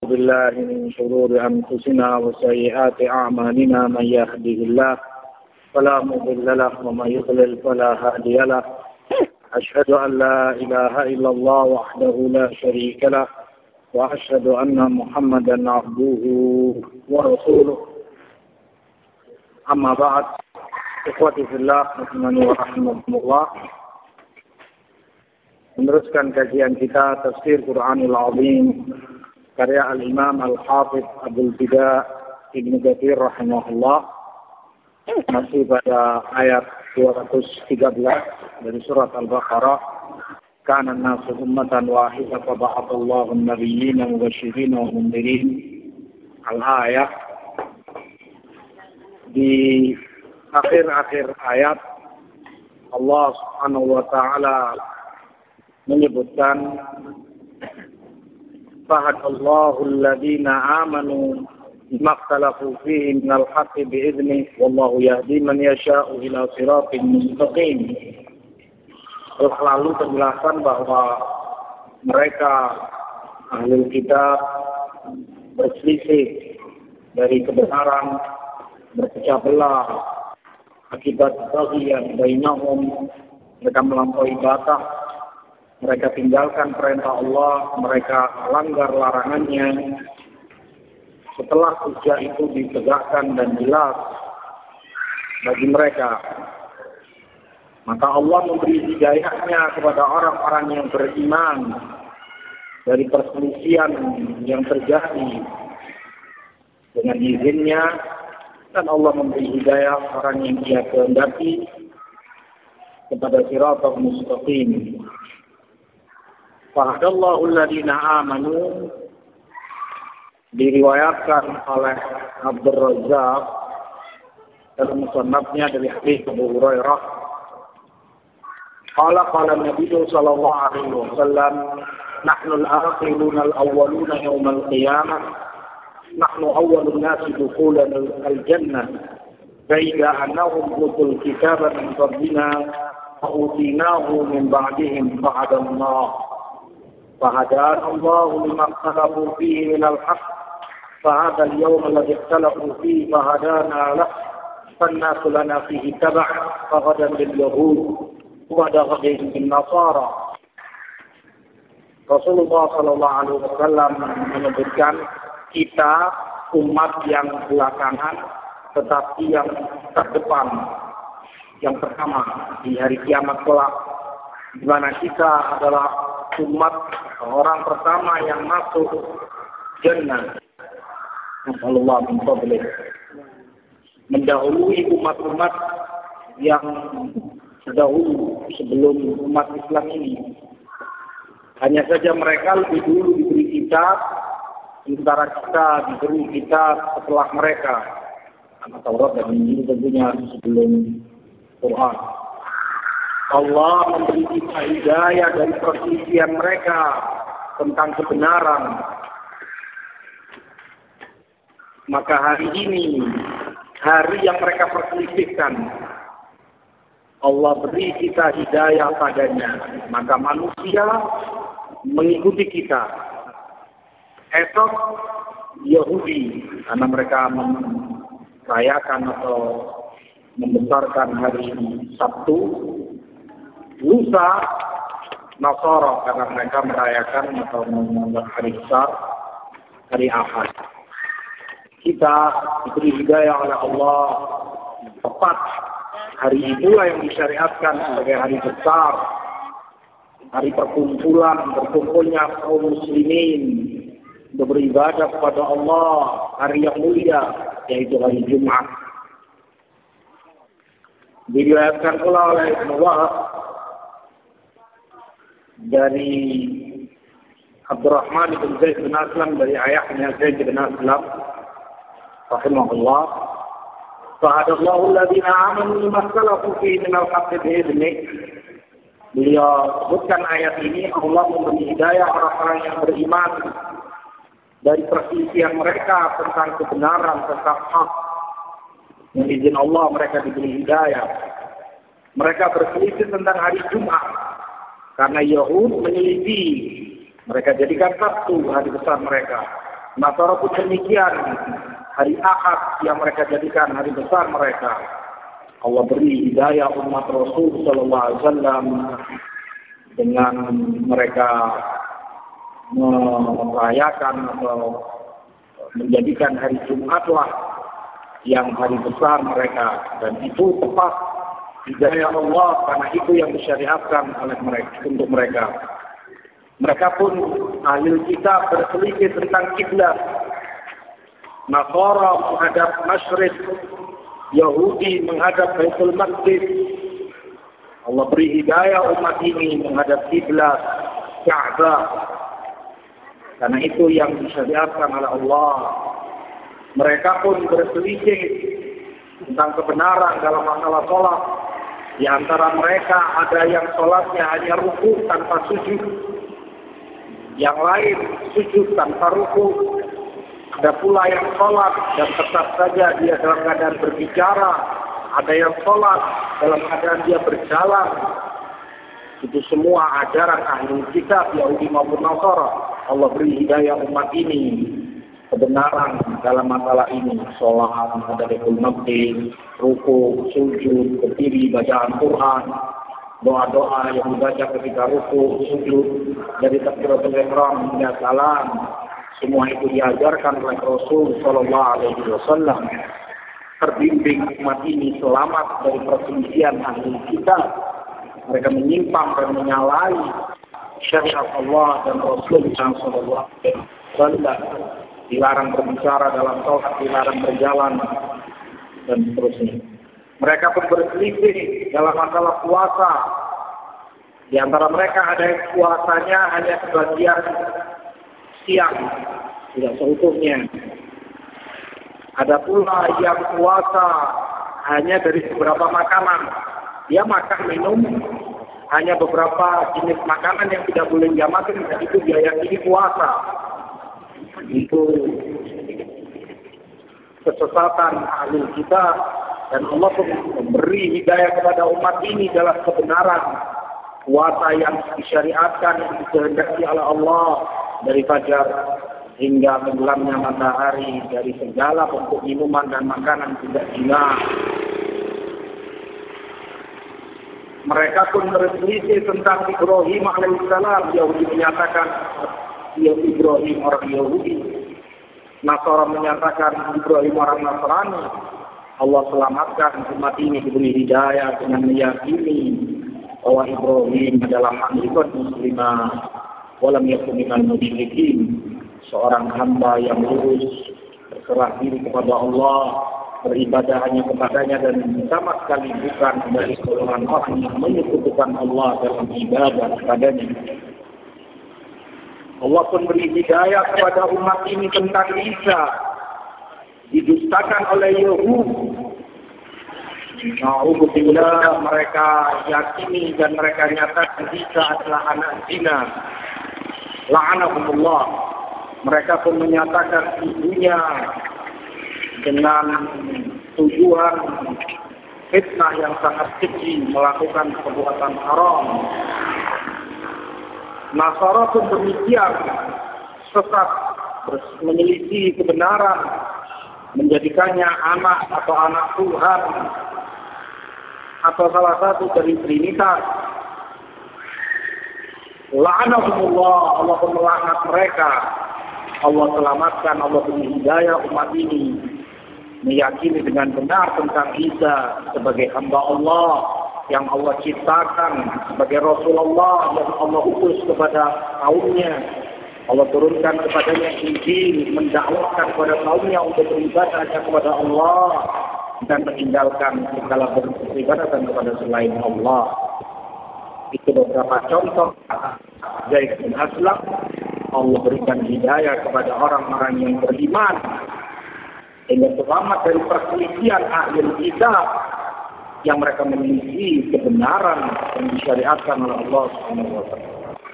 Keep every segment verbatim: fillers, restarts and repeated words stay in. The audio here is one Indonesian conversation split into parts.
بالله من شرور أنفسنا وسيئات أعمالنا من يهده الله فلا مضل له ومن يضلل فلا هادي له أشهد أن لا إله إلا الله وحده لا شريك له وأشهد أن محمدا عبده ورسوله أما بعد إخوتي في الله rahimani wa rahimakumullah. Meneruskan kajian kita Tafsir Quranul Azim karya Al-Imam Al-Hafidh Abdul Fida Ibnu Katsir rahimahullah. Masih pada ayat dua ratus tiga belas dari surat Al-Baqarah. Kana an-nasu ummatan wahidatan fa ba'athallahu an-nabiyyina mubasysyirin wa mundhirin. Al-ayah. Di akhir-akhir ayat Allah Subhanahu wa taala menyebutkan fahadallahu alladhina amanu makhtalafu fihi minal haqqi bi'idznihi wallahu yahdi man yasha'u ila siratin mustaqim. Lalu penjelasan bahwa mereka ahli kitab berselisih dari kebenaran, berpecah belah akibat bagian bainahum, mereka melampaui batas, mereka tinggalkan perintah Allah, mereka langgar larangannya. Setelah hujah itu ditegakkan dan jelas bagi mereka, maka Allah memberi hidayahnya kepada orang-orang yang beriman dari perselisihan yang terjadi dengan izinnya, dan Allah memberi hidayah orang yang Dia kehendaki kepada siratal mustaqim. Fahadallahu alladhina amanu, diriwayatkan oleh Abdul Razzaq dalam musannafnya dari hadis Abu Hurairah. Qala qala Nabi sallallahu alaihi wasallam, nahnu al-akhiruna al-awwaluna yawm al-qiyamah, nahnu awwalun nasi dukhulan al-jannah, baida annahum utul kitaba min qablina fa utinahu min ba'dihim ba'da Allah. فهدانا الله لما اختلفوا فيه من الحق فهذا اليوم الذي اختلفوا فيه فهدانا له فالناس لنا فيه تبع فغدا لليهود وغدا غد للنصارى. Rasulullah Shallallahu Alaihi Wasallam menyebutkan kita umat yang belakangan tetapi yang terdepan, yang pertama di hari kiamat kelak, di mana kita adalah umat orang pertama yang masuk jannah. Nasallallahu min fadlih. Mendahului umat-umat yang terdahulu sebelum umat Islam ini. Hanya saja mereka lebih dulu diberi kitab, sementara kita diberi kitab setelah mereka. Karena Taurat dan Injil tentunya sebelum Quran. Allah memberi kita hidayah dari perselisihan mereka tentang kebenaran. Maka hari ini, hari yang mereka perselisihkan, Allah beri kita hidayah padanya. Maka manusia mengikuti kita. Esok Yahudi, karena mereka merayakan atau membesarkan hari Sabtu. Lusa Nasara, karena mereka merayakan atau menganggap hari besar, hari Ahad. Kita diberi hidayah oleh Allah tepat hari itulah yang disyariatkan sebagai hari besar, hari perkumpulan, berkumpulnya kaum muslimin untuk beribadah kepada Allah, hari yang mulia, yaitu hari Jumat. Diriwayatkan pula oleh Ibnu Wahab dari Abdurrahman bin Zaid bin Aslam dari ayahnya Zaid bin Aslam rahimahullah, fahadallahu alladhina amanu lima ikhtalafu fihi minal haqqi bi'idznihi. Beliau sebutkan ayat ini, Allah memberi hidayah orang-orang yang beriman dari perselisihan mereka tentang kebenaran, tentang hak. Dengan izin Allah mereka diberi hidayah. Mereka berselisih tentang hari Jumat. Karena Yahud menyelisih, mereka jadikan Sabtu hari besar mereka. Nasara pun demikian. Hari Ahad yang mereka jadikan hari besar mereka. Allah beri hidayah umat Rasul Sallallahu Alaihi Wasallam dengan mereka merayakan atau menjadikan hari Jumatlah yang hari besar mereka, dan itu tepat hidayah Allah karena itu yang disyariatkan oleh mereka untuk mereka. Mereka pun ahli kitab berselisih tentang kiblat. Nasara menghadap Masyriq, Yahudi menghadap Baitul Maqdis. Allah beri hidayah umat ini menghadap kiblat Ka'bah. Karena itu yang disyariatkan oleh Allah. Mereka pun berselisih tentang kebenaran dalam masalah sholat. Di antara mereka ada yang sholatnya hanya ruku tanpa sujud. Yang lain sujud tanpa ruku. Ada pula yang sholat dan tetap saja dia dalam keadaan berbicara. Ada yang sholat dalam keadaan dia berjalan. Itu semua ajaran ahli kitab Yahudi maupun Nasara. Allah beri hidayah umat ini kebenaran dalam masalah ini. Sholat, ada Baitul Maqdis, ruku, sujud, berdiri, bacaan Quran, doa-doa yang dibaca ketika ruku, sujud, dari takbiratul ihram hingga salam. Semua itu diajarkan oleh Rasul Sallallahu Alaihi Wasallam. Terbimbing umat ini selamat dari perselisihan ahli kitab. Mereka menyimpang dan menyalahi syariat Allah dan Rasul Sallallahu Alaihi Wasallam. Dilarang berbicara dalam sholat, dilarang berjalan, dan seterusnya. Mereka pun berselisih dalam masalah puasa. Di antara mereka ada yang puasanya hanya sebagian siang, tidak seutuhnya. Ada pula yang puasa hanya dari beberapa makanan. Dia makan minum hanya beberapa jenis makanan yang tidak boleh dia makan, dan itu dia yakini puasa. Itu kesesatan ahli kitab, dan Allah pun memberi hidayah kepada umat ini dalam kebenaran. Puasa yang disyariatkan, yang dikehendaki oleh Allah dari fajar hingga tenggelamnya matahari, dari segala bentuk minuman dan makanan tidak zina. Mereka pun berselisih tentang Ibrahim alaihissalam. Yahudi menyatakan dia Ibrahim orang Yahudi. Nasara menyatakan Ibrahim orang Nasrani. Allah selamatkan umat ini diberi hidayah dengan meyakini bahwa Ibrahim adalah hanifan muslimah, walam yakun minal musyrikin, seorang hamba yang lurus, berserah diri kepada Allah, beribadah hanya kepadanya, dan sama sekali bukan dari golongan orang yang menyekutukan Allah dalam ibadah kepadanya. Allah pun beri hidayah kepada umat ini tentang Isa. Didustakan oleh Yahudi. Na'udzubillah, mereka yakini dan mereka nyatakan Isa adalah anak zina. La'anahumullah. Mereka pun menyatakan ibunya dengan tujuan fitnah yang sangat keji, melakukan perbuatan haram. Nasara pun demikian, sesat, menyelisih kebenaran, menjadikannya anak atau anak Tuhan, atau salah satu dari Trinitas. La'anahumullah, Allah pun melaknat mereka. Allah selamatkan, Allah beri hidayah umat ini meyakini dengan benar tentang Isa sebagai hamba Allah yang Allah ciptakan, sebagai Rasulullah yang Allah utus kepada kaumnya. Allah turunkan kepadanya Injil, mendakwahkan kepada kaumnya untuk beribadah kepada Allah dan meninggalkan segala peribadatan kepada selain Allah. Itu beberapa contoh Zaid bin Aslam. Allah berikan hidayah kepada orang-orang yang beriman sehingga selamat dari perselisihan ahli kitab yang mereka memiliki kebenaran yang disyariatkan oleh Allah Subhanahu wa taala.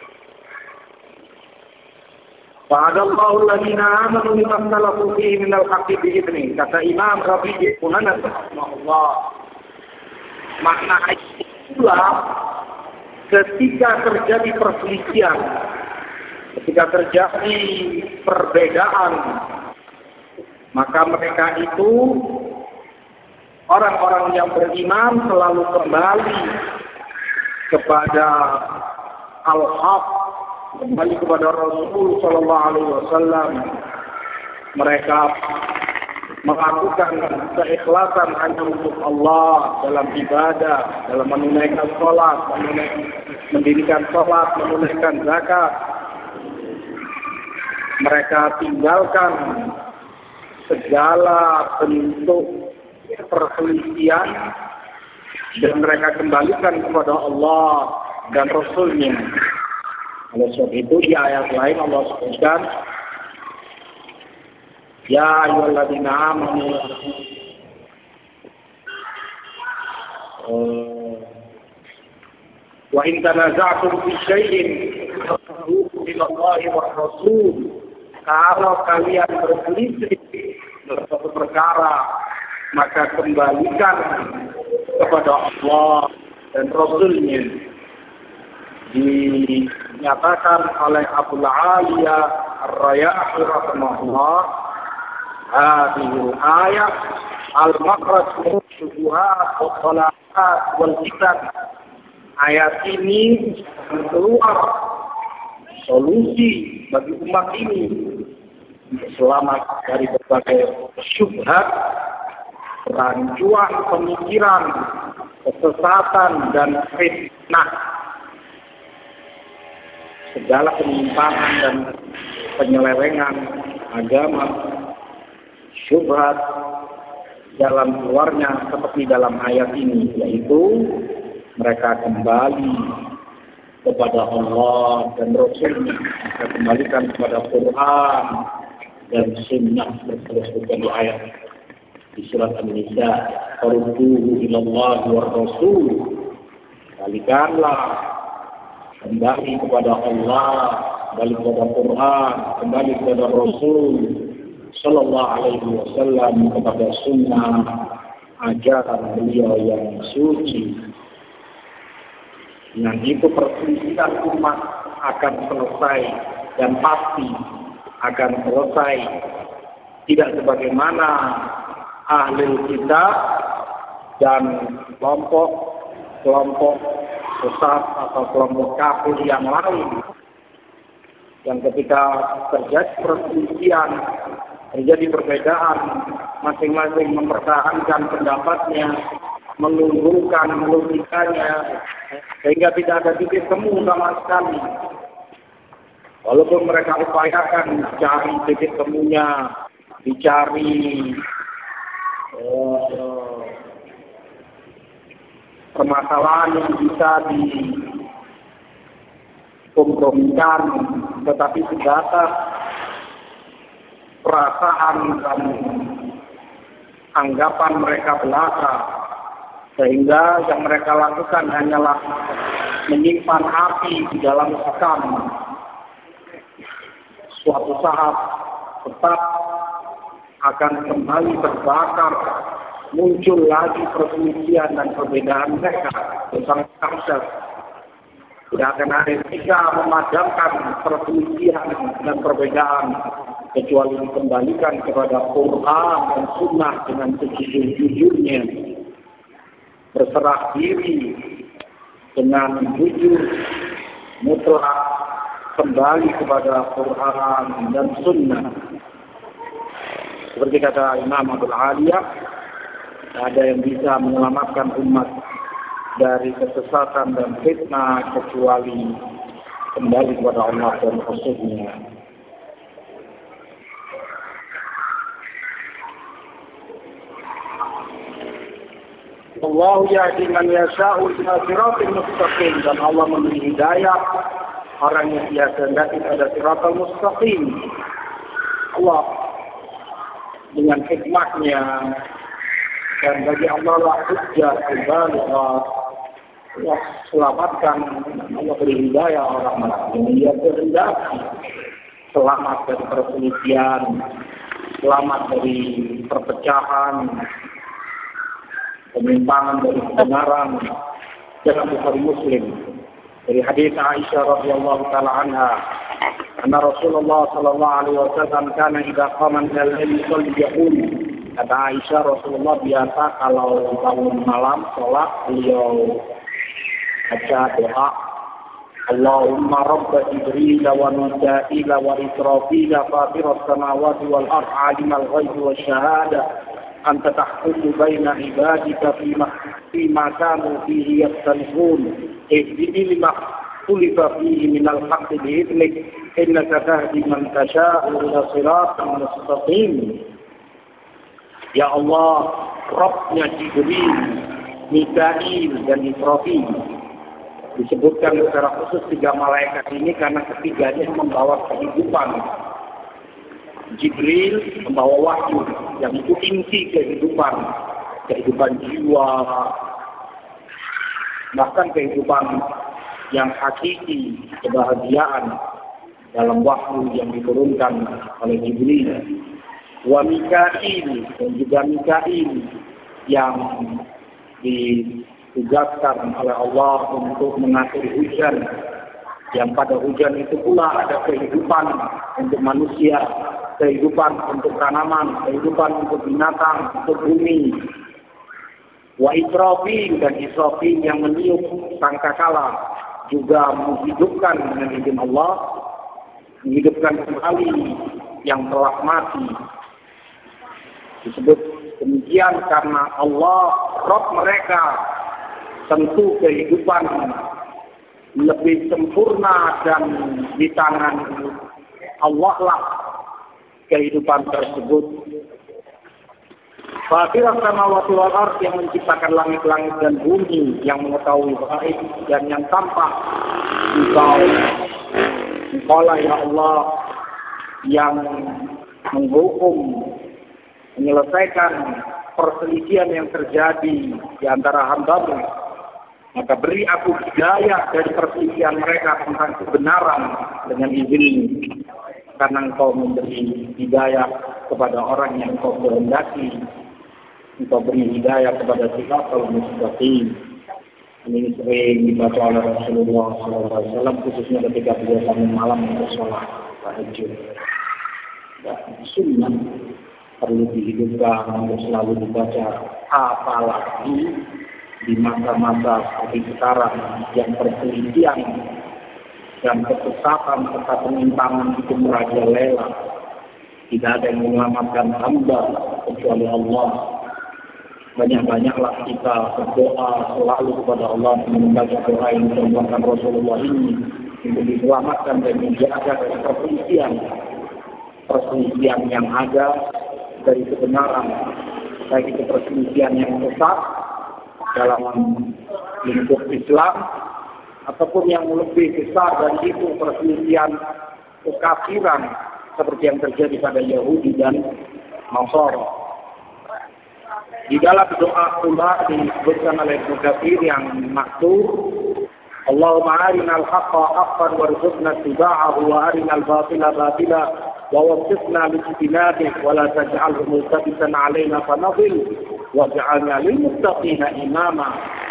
Fa'adallahu alladziina aamanu bima ikhtalafu fiihi minal haqqi bi'idzni. Kata Imam Rabi'i Punana rahimahullah, makna ayat itulah ketika terjadi perselisihan Ketika terjadi perbedaan, maka mereka itu orang-orang yang beriman selalu kembali kepada al-haq, kembali kepada Rasul Sallallahu Alaihi Wasallam. Mereka melakukan keikhlasan hanya untuk Allah dalam ibadah, dalam menunaikan sholat, menunaikan, mendirikan sholat, menunaikan zakat. Mereka tinggalkan segala bentuk perselisihan dan mereka kembalikan kepada Allah dan Rasul-Nya. Oleh sebab itu di ayat lain Allah sebutkan, ya ayyuhalladzina amanu wa in tanaza'tum fi syai'in farudduhu ila Allahi war Rasul. Kalau kalian berselisih dalam suatu perkara, maka kembalikan kepada Allah dan Rasul-Nya. Dinyatakan oleh Abu Aliyah Ar-Rayahi rahimahullah, hadhihi al-ayah al-makhraj min syubuhat wa khalaqat wal fitan. Ayat ini keluar solusi bagi umat ini untuk selamat dari berbagai syubhat, rancuan pemikiran, kesesatan dan fitnah, segala penyimpangan dan penyelewengan agama, syubhat dalam keluarnya seperti dalam ayat ini, yaitu mereka kembali kepada Allah dan Rasul-Nya, mereka kembalikan kepada Quran dan Sunnah disebutkan di ayat di surat An-Nisa, farudduhu ila Allah war Rasul. Balikanlah, kembali kepada Allah, kembali kepada Quran, kembali kepada Rasul Sallallahu Alaihi Wasallam, kepada Sunnah ajaran beliau yang suci. Dengan itu perselisihan umat akan selesai dan pasti akan selesai. Tidak sebagaimana ahli kitab dan kelompok-kelompok sesat atau kelompok kafir yang lain, yang ketika terjadi perselisihan, terjadi perbedaan, masing-masing mempertahankan pendapatnya, menunggulkan logikanya, sehingga tidak ada titik temu sama sekali. Walaupun mereka upayakan cari titik temunya, dicari uh, permasalahan yang bisa dikompromikan, tetapi sebatas perasaan dan anggapan mereka belaka, sehingga yang mereka lakukan hanyalah menyimpan api di dalam sekam. Suatu saat tetap akan kembali terbakar, muncul lagi perselisihan dan perbedaan mereka tentang konsep. Tidak akan ada yang bisa memadamkan perselisihan dan perbedaan kecuali dikembalikan kepada Quran dan Sunnah dengan sejujur-jujurnya, berserah diri dengan jujur mutlak, kembali kepada Quran dan Sunnah. Seperti kata Imam Abu Aliyah, ada yang bisa menyelamatkan umat dari kesesatan dan fitnah kecuali kembali kepada Allah dan Rasul-Nya. Allah yahdi man yasha'u ila siratal mustaqim, dan Allah memberi hidayah orang yang Dia kehendaki pada siratal mustaqim. Allah dengan hikmahnya, dan bagi Allah lah hujjah al-balighah, Allah selamatkan, Allah beri hidayah orang-orang yang Dia kehendaki selamat dari perselisihan, selamat dari perpecahan, penyimpangan dari kebenaran. Dalam Bukhari Muslim dari hadis Aisyah radhiyallahu taala anha, Karena Rasulullah sallallahu alaihi wasallam kana idza qama al-lail yusalli yaqul. Kata Aisyah, Rasulullah biasa kalau bangun malam salat beliau baca doa, Allahumma rabb Jibril wa Mikail wa Israfil fatir as-samawati wal ard alim al-ghaib wa syahada anta tahkumu baina ibadika fima fima kanu fihi yastalifun ihdini lima tulifa fihi minal haqqi bi'idnik innaka tahdi man tasha'u ila siratal mustaqim. Ya Allah, Rabbnya Jibril, Mikail dan Israfil. Disebutkan secara khusus tiga malaikat ini karena ketiganya membawa kehidupan. Jibril membawa wahyu yang itu inti kehidupan, kehidupan jiwa, bahkan kehidupan yang hakiki, kebahagiaan dalam wahyu yang diturunkan oleh Jibril. Wa Mikail dan juga Mikail yang ditugaskan oleh Allah untuk mengatur hujan, yang pada hujan itu pula ada kehidupan untuk manusia, kehidupan untuk tanaman, kehidupan untuk binatang, untuk bumi. Wa Israfil dan Israfil yang meniup sangkakala juga menghidupkan dengan izin Allah, menghidupkan kembali yang telah mati. Disebut demikian karena Allah, Rabb mereka, tentu kehidupan lebih sempurna dan di tangan Allah lah kehidupan tersebut. Fatir as-samawati wal ard yang menciptakan langit-langit dan bumi, yang mengetahui gaib dan yang tampak. Engkau, Engkaulah ya Allah yang menghukum, menyelesaikan perselisihan yang terjadi di antara hamba-Mu. Maka beri aku hidayah dari perselisihan mereka tentang kebenaran dengan izin-Mu. Karena Engkau memberi hidayah kepada orang yang Engkau kehendaki. Engkau beri hidayah kepada siratal mustaqim. Ini sering dibaca oleh Rasulullah shallallahu alaihi wasallam, khususnya ketika beliau bangun malam untuk sholat tahajud. Sunnah perlu dihidupkan untuk selalu dibaca, apalagi di masa-masa seperti sekarang yang perselisihan dan kesesatan serta penyimpangan itu merajalela. Tidak ada yang menyelamatkan hamba kecuali Allah. Banyak-banyaklah kita berdoa selalu kepada Allah membaca doa yang disampaikan Rasulullah ini untuk diselamatkan dan menjaga dari perselisihan perselisihan yang ada dari kebenaran, baik itu perselisihan yang sesat dalam lingkup Islam ataupun yang lebih besar dari itu perselisihan kekafiran seperti yang terjadi pada Yahudi dan Nasara. Di dalam doa pula disebutkan oleh Ibnu Katsir yang maksur, Allahumma arinal haqqa haqqan warzuqna ittiba'ahu wa arinal batila batila wa waffiqna lijtinabihi wa la taj'alhu multabisan 'alaina fanadhil waj'alna lil muttaqina imama.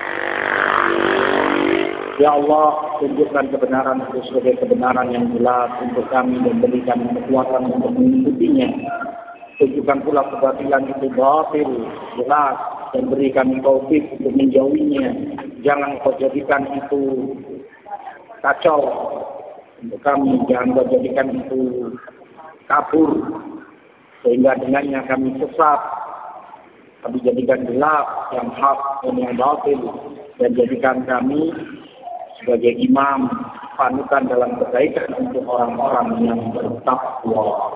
Ya Allah, tunjukkan kebenaran itu sebagai kebenaran yang jelas untuk kami dan berikan kekuatan untuk mengikutinya. Tunjukkan pula kebatilan itu batil, jelas, dan berikan taufik untuk menjauhinya. Jangan kau jadikan itu kacau untuk kami, jangan kau jadikan itu kabur, sehingga dengannya kami sesat. Kami jadikan gelap yang hak dan yang batil, dan jadikan kami sebagai imam, panutan dalam kebaikan untuk orang-orang yang bertakwa.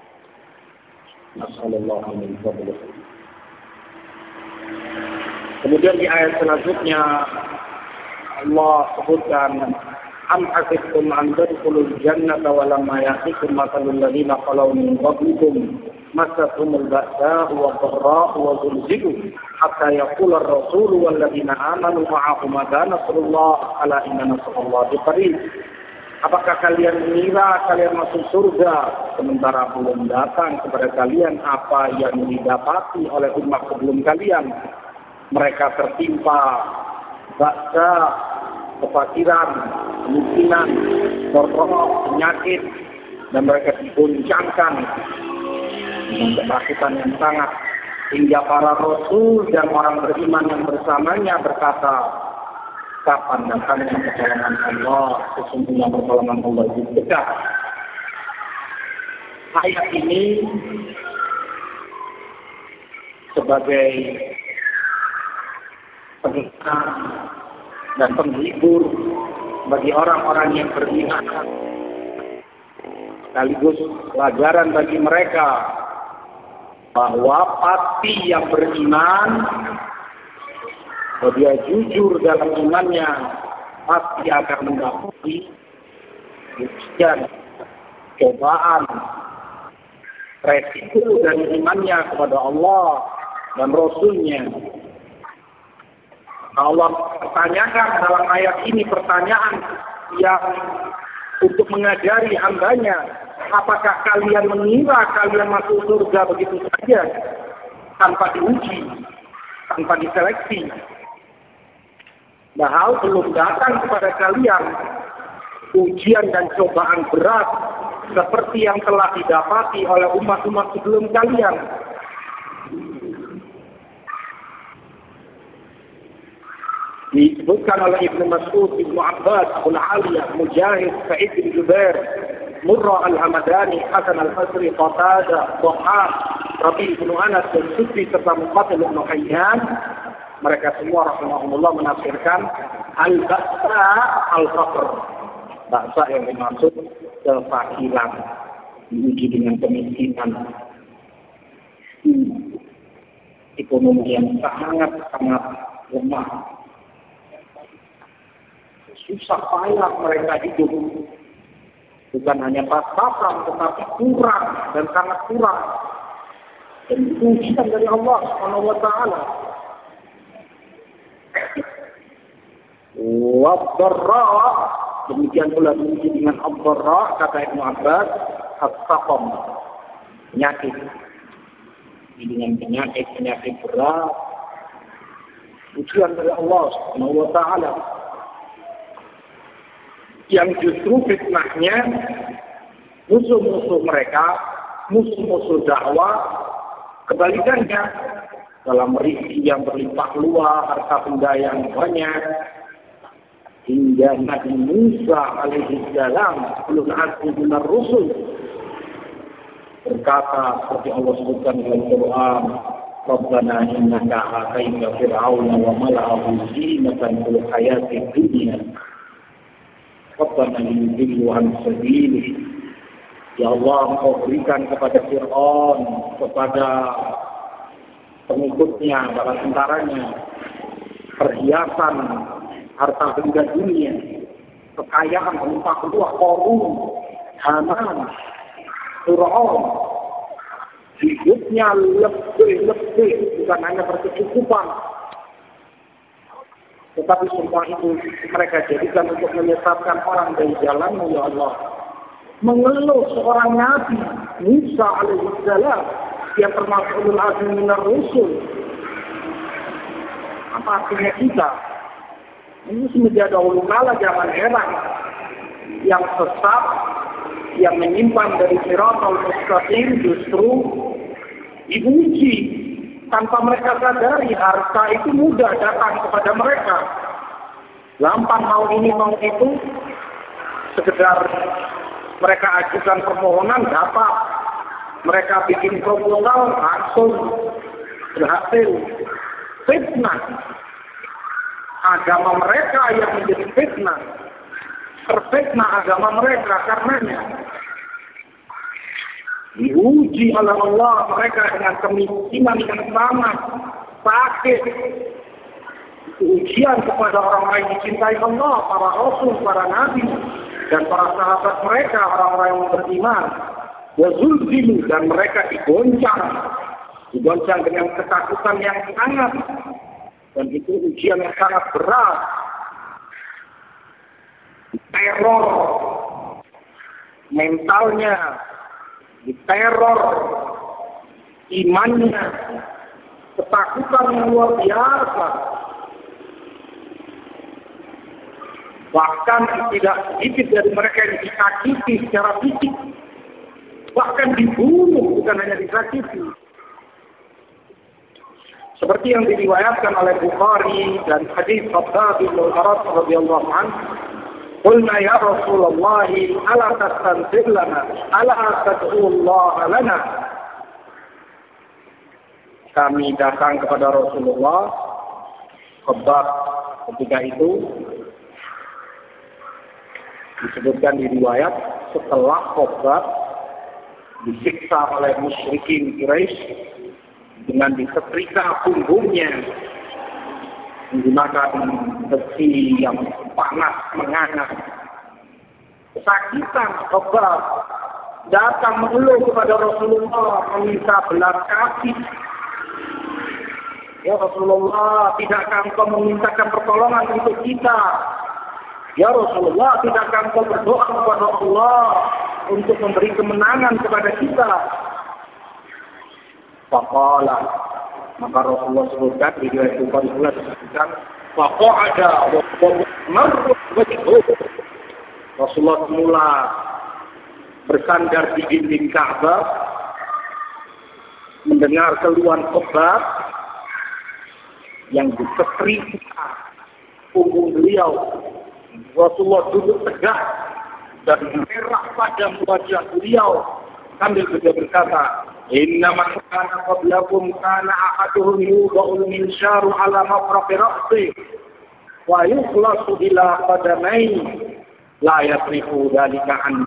Kemudian di ayat selanjutnya Allah sebutkan am hasibtum an tadkhulul jannata wa lamma ya'tikum mathalul ladzina khalu min qablikum massatuhumul ba'sa'u wad-dharra'u wa zulzilu hatta yaqula ar-rasulu wal ladzina amanu ma'ahu mata nasrullah ala inna nasrallahi qarib. Apakah kalian mengira kalian masuk surga sementara belum datang kepada kalian apa yang didapati oleh umat sebelum kalian? Mereka tertimpa baksa, kefakiran, kemungkinan, sorok, penyakit, dan mereka digoncangkan dengan ketakutan yang sangat, hingga para rasul dan orang beriman yang bersamanya berkata, kapan datangnya pertolongan Allah? Sesungguhnya pertolongan Allah itu dekat. Ayat ini sebagai pengingat dan penghibur bagi orang-orang yang beriman, sekaligus pelajaran bagi mereka bahwa pasti yang beriman, kalau dia jujur dalam imannya, pasti akan mendapati ujian, cobaan, resiko dari imannya kepada Allah dan Rasul-Nya. Allah pertanyakan dalam ayat ini pertanyaan yang untuk mengajari hambanya, apakah kalian mengira kalian masuk surga begitu saja tanpa diuji, tanpa diseleksi? Bahwa belum datang kepada kalian ujian dan cobaan berat seperti yang telah didapati oleh umat-umat sebelum kalian. Disebutkan oleh Ibnu Mas'ud, Ibnu Abbas, Abu Aliyah, Mujahid, Sa'id bin Jubair, Murrah al-Hamadani, Hasan al-Basri, Qatadah, Dhahhak, Rabi' bin Anas, dan Suddi serta Muqatil bin Hayyan. Mereka semua rahimahumullah menafsirkan al-ba'sa al-faqr. Ba'sa yang dimaksud kefakiran, diuji dengan kemiskinan, ekonomi yang sangat-sangat lemah, susah payah mereka hidup, bukan hanya pas-pasan tetapi kurang dan sangat kurang, dan ujian dari Allah Subhanahu wa taala. Wad-dharra, demikian pula diuji dengan ad-dharra, kata Ibnu Abbas, as-saqam, penyakit, dengan penyakit-penyakit berat, ujian dari Allah Subhanahu wa taala. Yang justru fitnahnya musuh-musuh mereka, musuh-musuh dakwah, kebalikannya, dalam rezeki yang berlimpah luas, harta benda yang banyak, hingga Nabi Musa alaihi salam ulul azmi minar rusul berkata seperti Allah sebutkan dalam Quran, Rabbana innaka ataita fir'auna wa mala'ahu zinatan fil hayatid dunya Rabbana liyudillu an sabilihi. Ya Allah, Engkau berikan kepada Fir'aun, kepada pengikutnya, para tentaranya, perhiasan, harta benda dunia, kekayaan melimpah ruah, Qarun, Haman, Fir'aun. Hidupnya lebih-lebih, bukan hanya berkecukupan, tetapi semua itu mereka jadikan untuk menyesatkan orang dari jalanmu, ya Allah. Mengeluh seorang Nabi Musa alaihi salam yang termasuk ulul azmi minar rusul. Apa artinya kita? Ini semenjak dahulu kala zaman heran yang sesat, yang menyimpan dari siratal mustaqim justru diuji. Tanpa mereka sadari, harta itu mudah datang kepada mereka. Gampang mau ini mau itu, sekedar mereka ajukan permohonan dapat, mereka bikin proposal langsung berhasil. Fitnah agama mereka yang menjadi fitnah, terfitnah agama mereka karenanya. Diuji oleh Allah mereka dengan kemiskinan yang sangat sakit. Ujian kepada orang-orang yang dicintai Allah, para rasul, para nabi, dan para sahabat mereka, orang-orang yang beriman. Wazulzilu, dan mereka digoncang, digoncang dengan ketakutan yang sangat, dan itu ujian yang sangat berat. Teror mentalnya, diteror imannya, ketakutan yang luar biasa. Bahkan tidak sedikit dari mereka yang disakiti secara fisik. Bahkan dibunuh, bukan hanya disakiti. Seperti yang diriwayatkan oleh Bukhari dan hadis Khabbab bin Al-Arat radhiyallahu anhu, "Qulna ya Rasulullah, ala tastanfir lana, ala tad'u Allah lana." Kami datang kepada Rasulullah. Khabbab ketika itu disebutkan di riwayat setelah Khabbab disiksa oleh musyrikin Quraisy dengan disetrika punggungnya menggunakan besi yang panas menganga. Kesakitan Khabbab datang mengeluh kepada Rasulullah meminta belas kasih. Ya Rasulullah, tidakkah engkau memintakan pertolongan untuk kita? Ya Rasulullah, tidakkah engkau berdoa kepada Allah untuk memberi kemenangan kepada kita? Faqala, maka Rasulullah sebutkan di riwayat Bukhari pula disebutkan faqa'ada wa marru wajhuhu. Rasulullah semula bersandar di dinding Ka'bah mendengar keluhan Khabbab yang disetrika punggung beliau. Rasulullah duduk tegak dan merah pada wajah beliau sambil beliau berkata, "Inna man kana qablakum kana ahaduhum yudha'ul minsharu ala mafraqi ra'si wa yukhlasu ila qadamai la yasrifu dhalika an."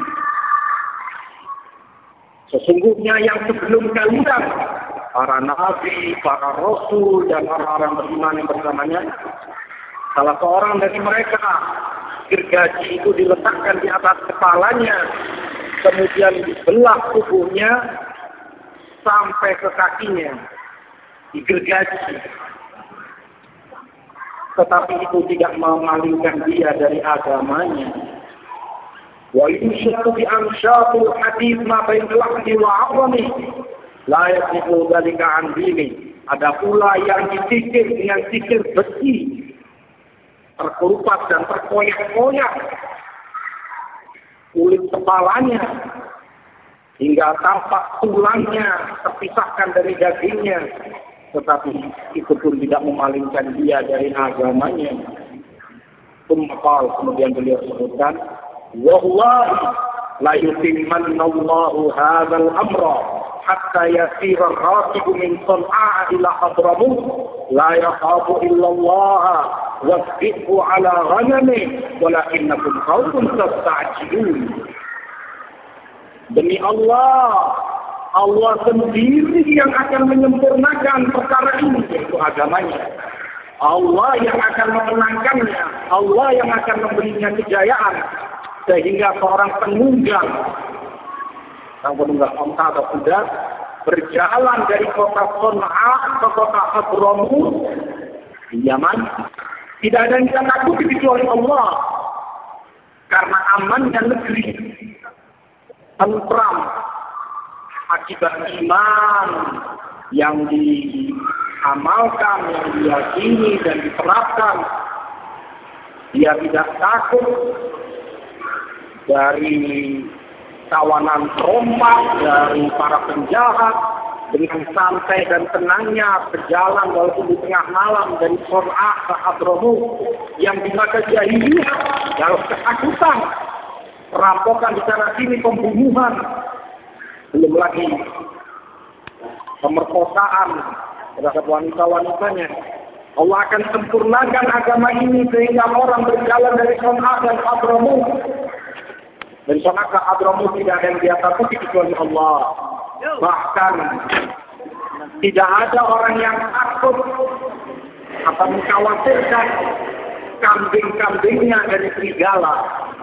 Sesungguhnya yang sebelum kalian, para nabi, para rasul, dan orang-orang beriman yang bersamanya, salah seorang dari mereka, gergaji itu diletakkan di atas kepalanya, kemudian dibelah tubuhnya sampai ke kakinya, digergaji. Tetapi itu tidak memalingkan dia dari agamanya. Wa yushatu bi anshatul hadith ma bain al-lahdi wa 'azami la yasifu dzalika an dini. Ada pula yang disikir dengan sikir besi, terkerupat dan terkoyak-koyak kulit kepalanya hingga tampak tulangnya terpisahkan dari dagingnya, tetapi itu pun tidak memalingkan dia dari agamanya. Kemudian beliau sebutkan, wallahi la yutimmanna Allahu hadzal amra hatta yasira ar-rakibu min San'a ila Hadramut la yakhafu illa Allah wasbihu ala ghanami walakinnakum qaumun tasta'jilun. Demi Allah, Allah sendiri yang akan menyempurnakan perkara ini, yaitu agamanya. Allah yang akan memenangkannya, Allah yang akan memberinya kejayaan, sehingga seorang penunggang, sang penunggang onta atau kuda, berjalan dari kota Son'a ke kota Hadramut di Yaman. Tidak ada yang bisa takuti kecuali Allah, karena amannya negeri, tentram, akibat iman yang diamalkan, yang diyakini dan diterapkan. Dia tidak takut dari kawanan perompak, dari para penjahat. Dengan santai dan tenangnya berjalan walaupun di tengah malam dari Son'a ke Hadramut yang di masa jahiliyah dalam ketakutan, perampokan di sana sini, pembunuhan, belum lagi pemerkosaan terhadap wanita-wanitanya. Allah akan sempurnakan agama ini sehingga orang berjalan dari Son'a dan Hadramut. Dan Son'a ke Hadramut tidak ada yang dia takuti kecuali Allah. Bahkan tidak ada orang yang takut atau mengkhawatirkan kambing-kambingnya dari serigala.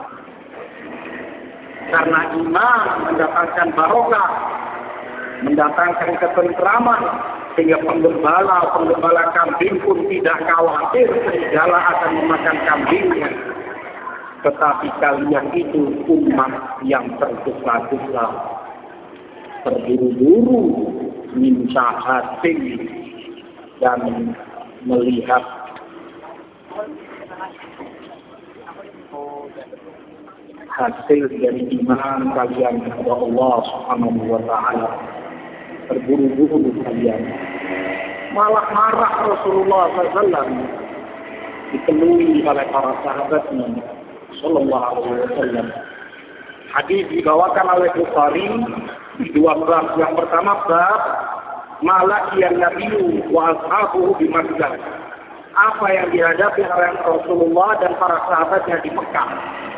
Karena iman mendatangkan barokah, mendatangkan ketentraman, sehingga penggembala-penggembala kambing pun tidak khawatir serigala akan memakan kambingnya. Tetapi kalian itu umat yang tergesa-gesa, terburu-buru, mincahatin dan melihat hasil dari iman kalian kepada Allah Subhanahu wa taala. Terburu-buru kalian. Malah marah Rasulullah sallallahu alaihi wasallam dipenuhi oleh para sahabatnya sallallahu alaihi wasallam. Hadis dibawakan oleh Bukhari di dua bab. Yang pertama bab Malakiyan Nabi wa ashabuhu di Makkah. Apa yang dihadapi oleh Rasulullah dan para sahabatnya di Mekah.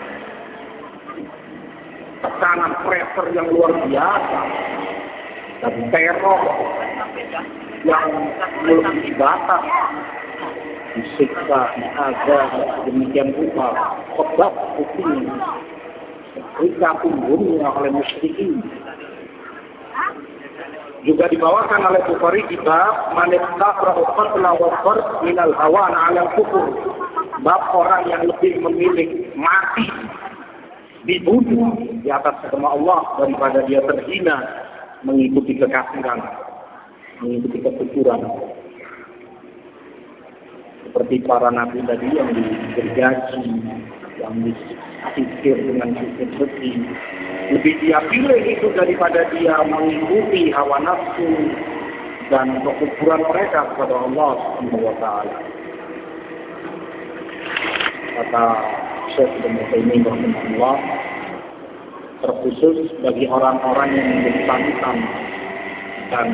Tekanan pressure yang luar biasa dan teror yang melebihi batas, disiksa, diazab, demikian rupa sebab kuping rika punggungnya oleh musyrikin. Juga dibawakan oleh Bukhari di bab man istaqra'a qatla wa fard min al-hawan 'ala al-kufur. Bab orang yang lebih memilih mati dibunuh di atas agama Allah daripada dia terhina mengikuti kekafiran, mengikuti kekufuran. Seperti para nabi tadi yang digergaji, yang disisir dengan sisir besi, lebih dia pilih itu daripada dia mengikuti hawa nafsu dan kekufuran mereka kepada Allah Subhanahu wa taala. Kata Syekh Ibnu Utsaimin rahimahullah, terkhusus bagi orang-orang yang menjadi panutan dan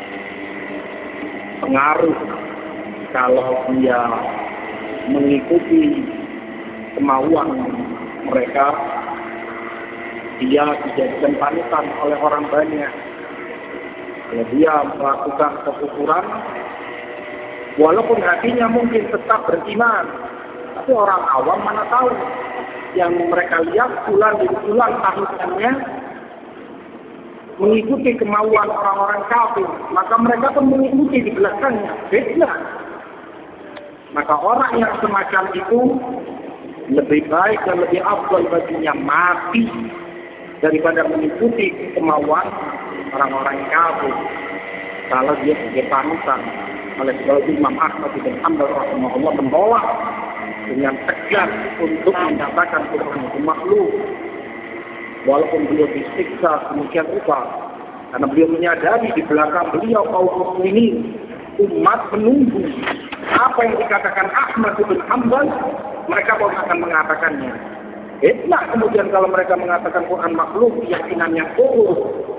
pengaruh kalau dia mengikuti kemauan mereka, dia dijadikan panutan oleh orang banyak. Kalau dia melakukan kekufuran, walaupun hatinya mungkin tetap beriman, tapi orang awam mana tahu. Yang mereka lihat bulan demi bulan tahusannya mengikuti kemauan orang-orang kafir, maka mereka pun mengikuti di belakangnya. Beda. Maka orang yang semacam itu lebih baik dan lebih afdal baginya mati daripada mengikuti kemauan orang-orang kafir. Kalau dia sebagai panutan, oleh sebab Imam Ahmad bin Hanbal rahimahullah menolak dengan tegas untuk menyatakan Quran itu makhluk, walaupun beliau disiksa demikian rupa, karena beliau menyadari di belakang beliau kaum muslimin, umat menunggu apa yang dikatakan Ahmad bin Hanbal, mereka pun akan mengatakannya. Itulah kemudian kalau mereka mengatakan Quran makhluk, keyakinan yang kufur.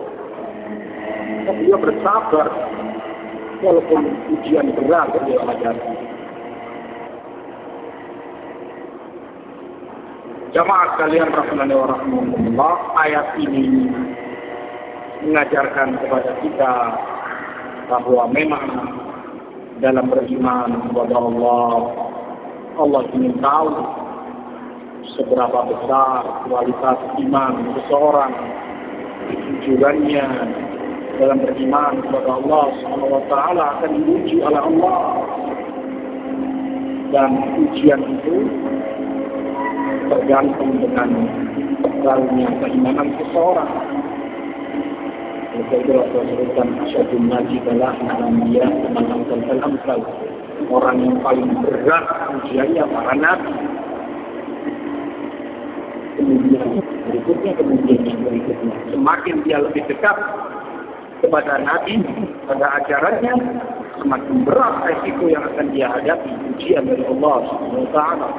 Beliau bersabar walaupun ujian berat beliau hadapi. Jamaah sekalian rahimani wa rahimakumullah, ayat ini mengajarkan kepada kita bahwa memang dalam beriman kepada Allah, Allah ingin tahu seberapa besar kualitas iman seseorang, kejujurannya dalam beriman kepada Allah subhanahu wa taala akan diuji oleh Allah. Dan ujian itu tergantung dengan tebalnya keimanan seseorang. Itu Rasulullah asyadun naji balah anbiya menangkan al-amsal. Orang yang paling berat ujiannya para nabi. Kemudian berikutnya, kemudian yang berikutnya. Semakin dia lebih dekat kepada nabi, pada ajarannya, semakin berat resiko yang akan dia hadapi, ujian dari Allah subhanahu wa taala.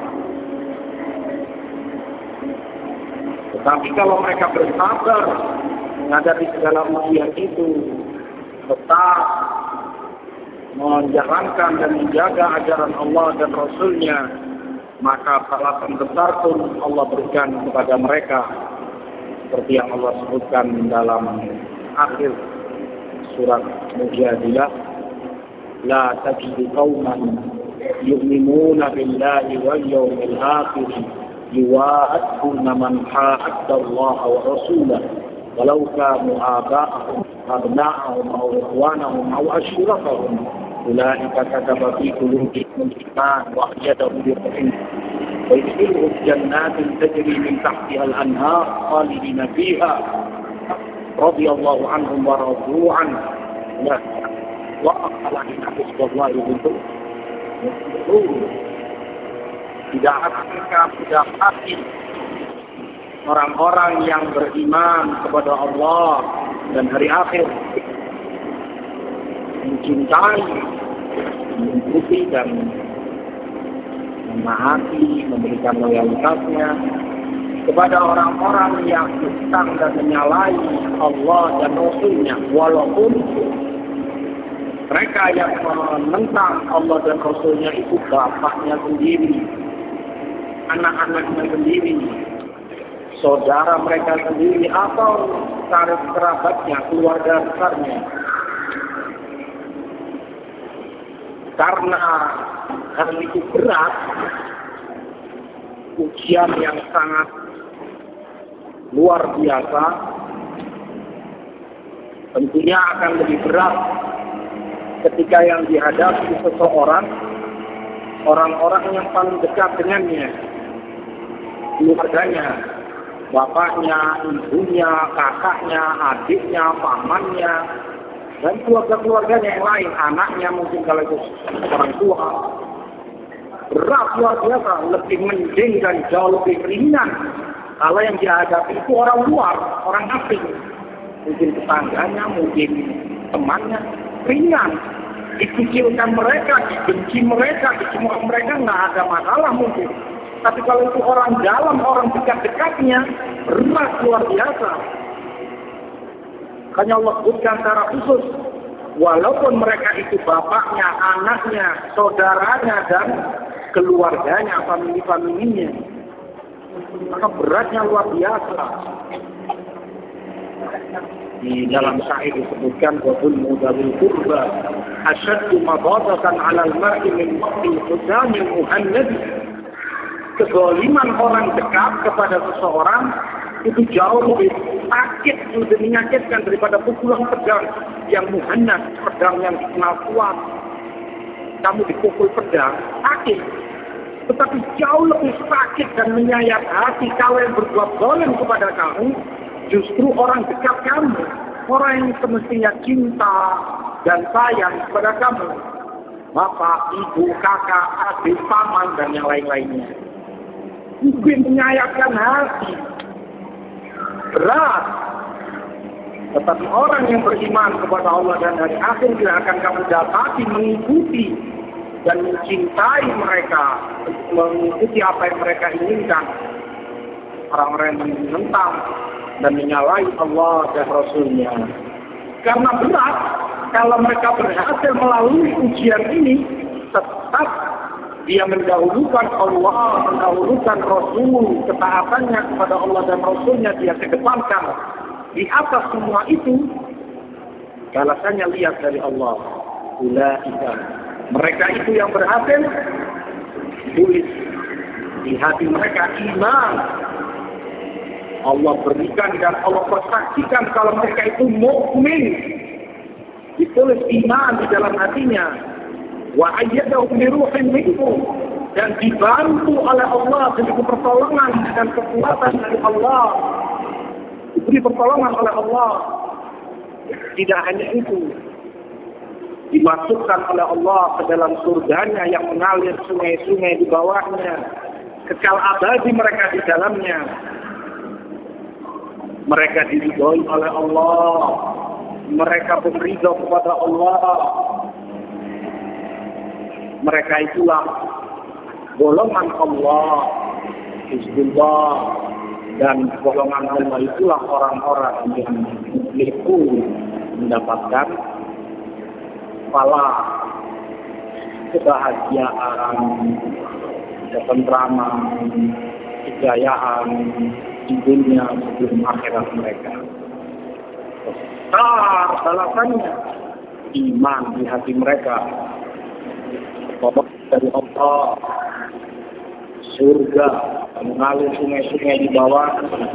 Tetapi kalau mereka bersabar menghadapi segala ujian itu, tetap menjalankan dan menjaga ajaran Allah dan Rasul-Nya, maka balasan besar pun Allah berikan kepada mereka, seperti yang Allah sebutkan dalam akhir surat Mujadilah, la tajidu qauman yu'minuna billahi wal yawmil akhir yuwa'aduna man ha'adda Allah wa rasulahu walau kanu aba'ahum abna'ahum aw ikhwanahum aw ashiratahum ulaika kataba fi qulubihim al-iman wa ayyadahum bi ruhin wa yudkhiluhum jannatin tajri min tahtiha al-anhar khalidina fiha radhiyallahu anhum wa radu an la wa aqala in hizballahi hum. Tidak akan kamu dapati orang-orang yang beriman kepada Allah dan hari akhir, mencintai, mengikuti dan menaati, memberikan loyalitasnya kepada orang-orang yang menentang dan menyalahi Allah dan Rasul-Nya, walaupun mereka yang menentang Allah dan Rasul-Nya itu bapaknya sendiri, anak-anaknya sendiri, saudara mereka sendiri, atau karib kerabatnya, keluarga besarnya. Karena hal itu berat, ujian yang sangat luar biasa, tentunya akan lebih berat ketika yang dihadapi seseorang, orang-orang yang paling dekat dengannya, keluarganya, bapaknya, ibunya, kakaknya, adiknya, pamannya, dan keluarga-keluarganya yang lain, anaknya mungkin kalau itu orang tua. Berat luar biasa, lebih mending dan jauh lebih ringan kalau yang dihadapi itu orang luar, orang asing, mungkin tetangganya, mungkin temannya. Ringan, dikucilkan mereka, dibenci mereka, dicemooh mereka, nggak ada masalah mungkin. Tapi kalau itu orang dalam, orang dekat-dekatnya, berat luar biasa. Hanya Allah sebutkan secara khusus, walaupun mereka itu bapaknya, anaknya, saudaranya, dan keluarganya, famili-familinya, maka beratnya luar biasa. Di dalam syair disebutkan wabul mudawil kurba asyaddu madadatan alal mar'i min maqtil husamil muhannadi. Kezaliman orang dekat kepada seseorang itu jauh lebih sakit, lebih menyakitkan daripada pukulan pedang yang muhannad, pedang yang dikenal kuat. Kamu dipukul pedang, sakit. Tetapi jauh lebih sakit dan menyayat hati kalau yang berbuat zalim kepada kamu justru orang dekat kamu, orang yang semestinya cinta dan sayang kepada kamu, bapak, ibu, kakak, adik, paman, dan yang lain-lainnya. Mungkin menyayatkan hati, berat. Tetapi orang yang beriman kepada Allah dan hari akhir tidak akan kamu dapati mengikuti dan mencintai mereka, mengikuti apa yang mereka inginkan. Orang-orang yang menentang dan menyalahi Allah dan Rasul-Nya. Karena berat, kalau mereka berhasil melalui ujian ini, tetap dia mendahulukan Allah, mendahulukan Rasul, ketaatannya kepada Allah dan Rasul-Nya dia kedepankan. Di atas semua itu, balasannya lihat dari Allah. Ulaika, mereka itu yang berhasil, tulis di hati mereka iman. Allah berikan dan Allah persaksikan kalau mereka itu mukmin. Ditulis iman di dalam hatinya. Wa ayyadahu bi ruhin minhu, dan dibantu oleh Allah, diberi pertolongan dan kekuatan dari Allah. Diberi pertolongan oleh Allah. Tidak hanya itu, dimasukkan oleh Allah ke dalam surganya yang mengalir sungai-sungai di bawahnya, kekal abadi mereka di dalamnya. Mereka diridhoi oleh Allah, mereka beridho kepada Allah. Mereka itulah golongan Allah, Hizbullah, dan golongan Allah itulah orang-orang yang memiliki mendapatkan falah, kebahagiaan, ketentraman, kejayaan di dunia sebelum akhirat mereka. Besar balasannya iman di hati mereka, tobat dari Allah, surga mengalir sungai-sungai di bawah,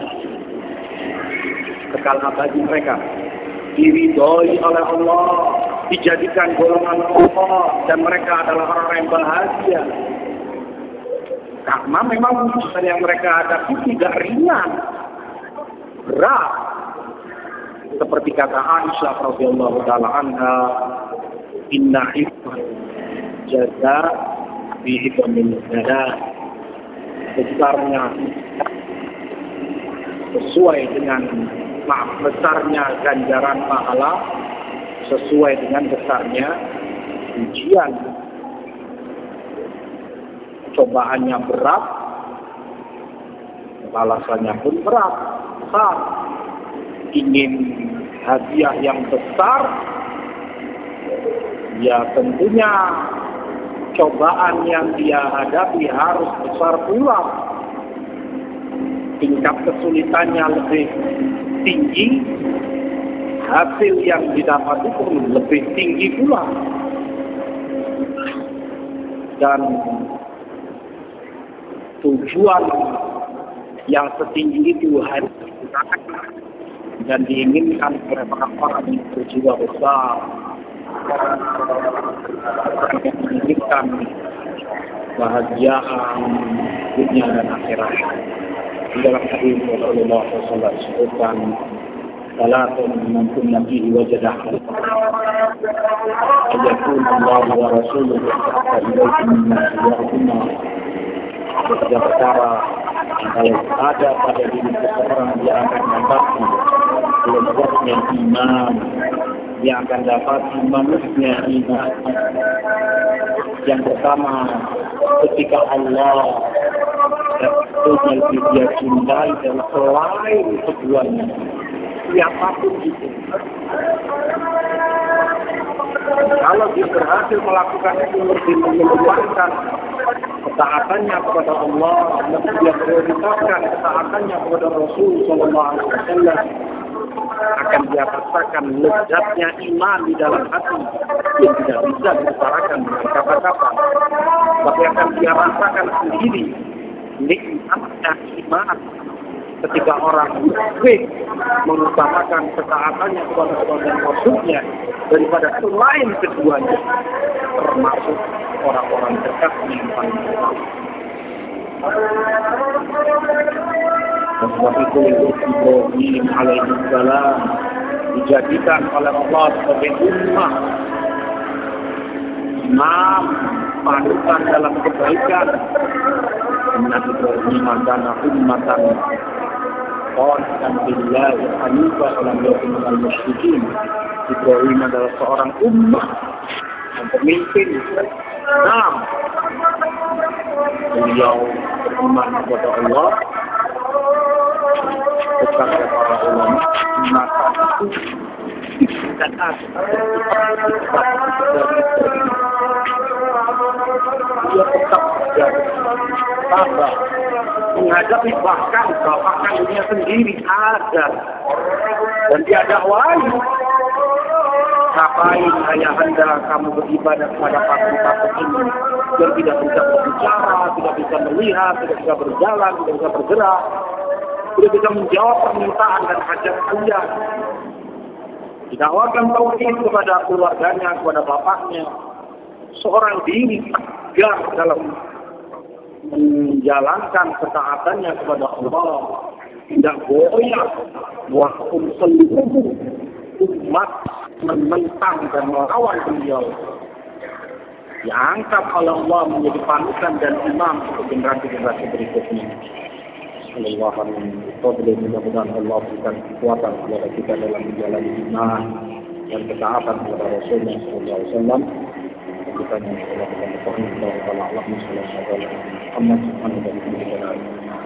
kekal abadi mereka, diridhoi oleh Allah, dijadikan golongan Allah, dan mereka adalah orang yang bahagia. Karena memang ujian yang mereka hadapi tidak ringan, berat. Seperti kata Aisyah radhiyallahu taala anha, inna hikmah jaza bi hikmil jaza. besarnya sesuai dengan maaf besarnya ganjaran pahala sesuai dengan besarnya ujian. Cobaannya berat, balasannya pun berat, besar. Ingin hadiah yang besar, ya tentunya cobaan yang dia hadapi harus besar pula. Tingkat kesulitannya lebih tinggi, hasil yang didapat itu lebih tinggi pula. Dan tujuan yang setinggi itu harus dirasakan dan diinginkan oleh para orang yang berjiwa besar, orang yang menginginkan bahagiaan dunia dan akhirat. Di dalam hadis Rasulullah shallallahu alaihi wasallam disebutkan salatun man kunna fihi wajadah ayakun Allah wa rasuluhu wa ilaikum min tiga perkara kalau ada pada diri seseorang dia akan mendapati kelompoknya iman, dia akan dapat manusia iman. Yang pertama, ketika Allah dan Rasulnya dia cintai dan selain keduanya, siapapun itu. Kalau dia berhasil melakukan itu lebih mengeluarkan ketaatannya kepada Allah, lebih dia prioritaskan ketaatannya kepada Rasul Sallallahu Alaihi Wasallam, akan dia rasakan lezatnya iman di dalam hati yang tidak bisa diutarakan dengan kata-kata, tapi akan dia rasakan sendiri nikmatnya iman ketika orang muslim mengutamakan ketaatannya kepada Allah dan Rasulnya daripada selain keduanya, termasuk orang-orang dekatnya yang paling dekat. Sebab itu Ibrahim alaihissalam dijadikan oleh Allah sebagai ummah, imam, panutan dalam kebaikan. Inna Ibrahim kana ummatan qanitan billahi hanifan wa lam yakun minal musyrikin. Ibrahim adalah seorang ummah yang pemimpin. Nah, beliau beriman kepada Allah. Bukan oleh para ulama, maka itu dan ada. Dia tetap sabar menghadapi bahkan bapak kandungnya sendiri ada dan dia dakwai. Ngapain ayah anda kamu beribadah kepada patung-patung ini yang tidak bisa berbicara, tidak bisa melihat, tidak bisa berjalan, tidak bisa bergerak, tidak bisa menjawab permintaan dan hajat kalian. Didakwakan tauhid kepada keluarganya, kepada bapaknya. Seorang diri tegar dalam menjalankan ketaatannya kepada Allah, tidak goyah walaupun seluruh umat menentang dan melawan beliau. Diangkat oleh Allah menjadi panutan dan imam untuk generasi-generasi berikutnya. Sallallahu alaihi wasallam. Mudah-mudahan Allah berikan kekuatan kepada kita dalam menjalani iman dan ketaatan kepada Rasulullah sallallahu alaihi wasallam. Kita yang telah kita bertemu kepada Allah Subhanahu wa taala Muhammad subhanahu wa taala.